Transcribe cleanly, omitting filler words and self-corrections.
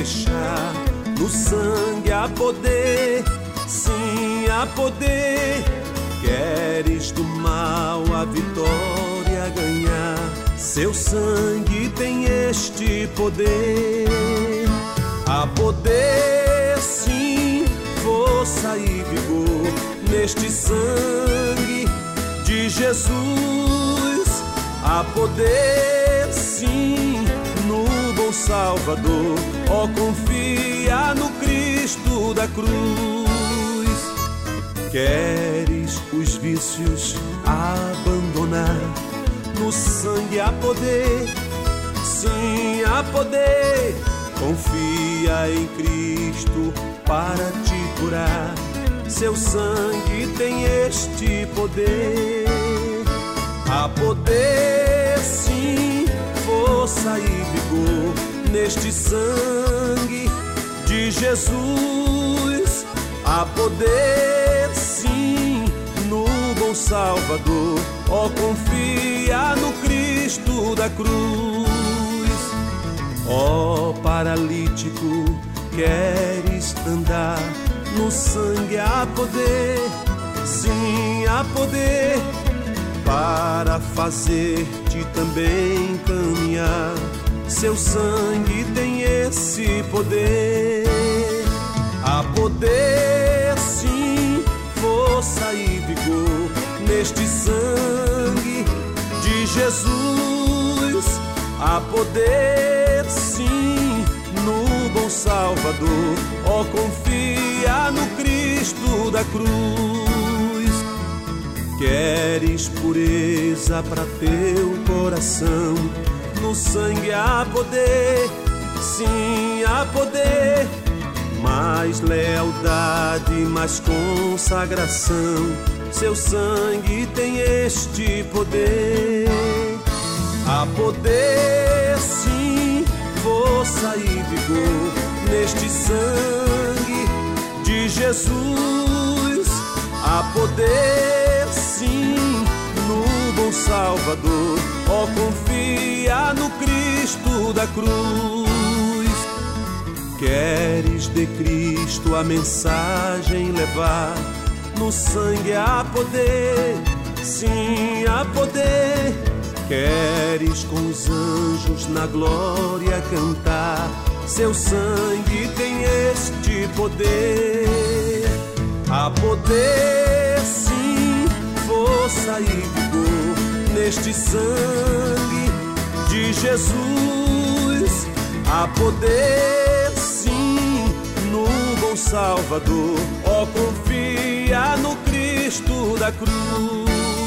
deixar. No sangue há poder, sim, há poder. Queres do mal a vitória ganhar, seu sangue tem este poder. Há poder, sim, força e vigor neste sangue de Jesus. Há poder, sim, no bom Salvador. Ó, confia no Cristo da cruz. Queres os vícios abandonar, no sangue há poder, sim, há poder. Confia em Cristo para te curar, seu sangue tem este poder. Há poder, sim, força e vigor neste sangue de Jesus. Há poder, sim, no bom Salvador. Ó, confia no Cristo da cruz. Ó, paralítico, queres andar, no sangue há poder, sim, há poder, para fazer-te também caminhar. Seu sangue tem esse poder. Há poder, sim, força e vigor neste sangue de Jesus. Há poder, sim, no bom Salvador. Ó, confia no Cristo da cruz. Queres pureza para teu coração, no sangue há poder, sim, há poder. Mais lealdade, mais consagração, seu sangue tem este poder. Há poder, sim, força e vigor neste sangue de Jesus. Há poder, sim, no bom Salvador. Ó, confia no Cristo da cruz. Queres de Cristo a mensagem levar, no sangue há poder, sim, há poder. Queres com os anjos na glória cantar, seu sangue tem este poder. Há poder, sim, força e vigor neste sangue de Jesus. Há poder, sim, no bom Salvador. Ó, confia no Cristo da cruz.